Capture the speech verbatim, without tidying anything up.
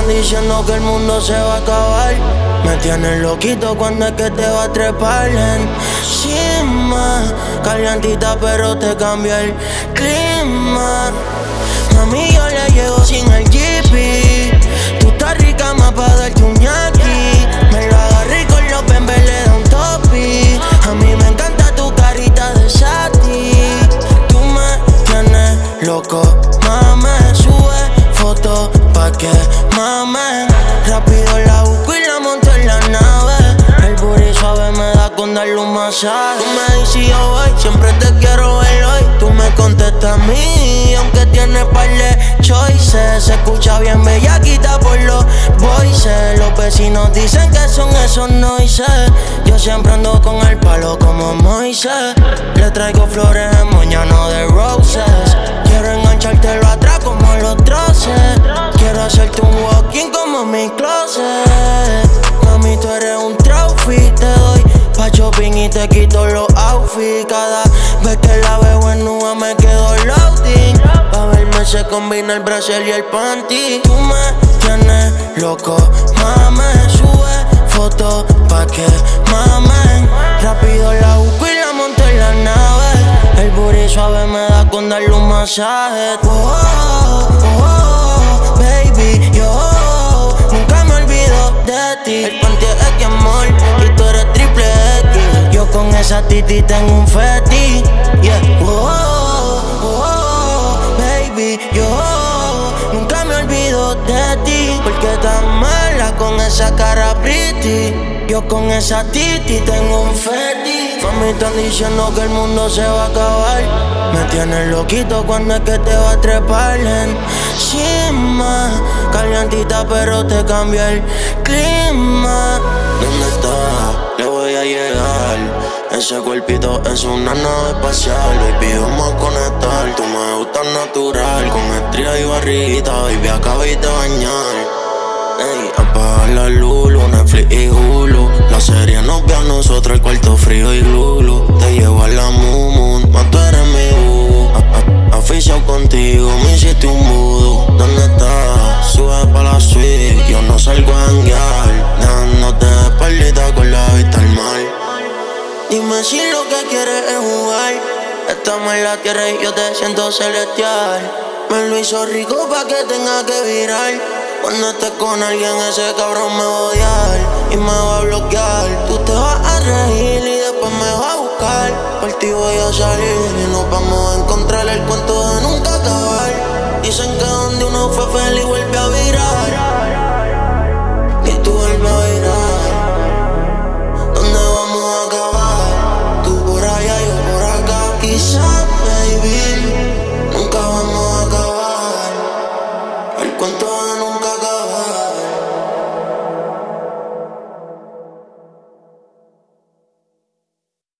están diciendo que el mundo se va a acabar. Me tienes loquito cuando es que te va a trepar encima. Calientita pero te cambia el clima. Mami, yo le llego sin el G P. Tú estás rica más pa' darte un ñaqui. Me lo agarré con los bembes, le da un topi. A mí me encanta tu carita de Sati. Tú me tienes loco, mame. Sube fotos pa' que mame. Rápido la busco y la monto en la nave. El booty suave me da con darle un masaje. Tú me dices si yo voy, siempre te quiero ver hoy. Tú me contestas a mí, aunque tienes par de choices. Se escucha bien bellaquita por los voices. Los vecinos dicen que son esos noises. Yo siempre ando con el palo como Moisés. Le traigo flores en moñano de roses. Quiero enganchártelo atrás como los troces. Quiero hacerte un walking como mi closet. Mami, tú eres un trophy. Te doy pa' shopping y te quito los outfits. Cada vez que la veo en nube me quedo loading. Pa' verme se combina el bracelet y el panty. Tú me tienes loco, mame. Sube fotos pa' que mamen. Rápido la busco y la monto en la nave. El booty suave me da con darle un masaje. Oh, oh, oh, baby, yo nunca me olvido de ti. El panty es X amor y tú eres triple X. Yo con esa titi tengo un feti. Yeah. Oh, oh, oh, baby, yo nunca me olvido de ti. Porque tan mala con esa cara pretty. Yo con esa titi tengo un feti. Mami, están diciendo que el mundo se va a acabar. Me tienes loquito cuando es que te va a trepar encima. Calientita pero te cambia el clima. ¿Dónde está? Le voy a llegar. Ese cuerpito es una nave espacial. Baby, vamos a conectar. Tú me gustas natural. Con estría y barriguita, baby, acabé de bañar. Ey, apaga la luz, Netflix y Hulu. La serie nos ve a nosotros, el cuarto frío y glulu. Te llevo a la Moon, más tú eres mi boo. Aficiado contigo, me hiciste un vudú. ¿Dónde estás? Sube pa' la suite, yo no salgo a janguear. Dándote de espaldita con la vista al mar. Dime si lo que quieres es jugar. Estamos en la tierra y yo te siento celestial. Me lo hizo rico pa' que tenga que virar. Cuando estés con alguien, ese cabrón me va a odiar y me va a bloquear. Tú te vas a reír y después me vas a buscar. Por ti voy a salir y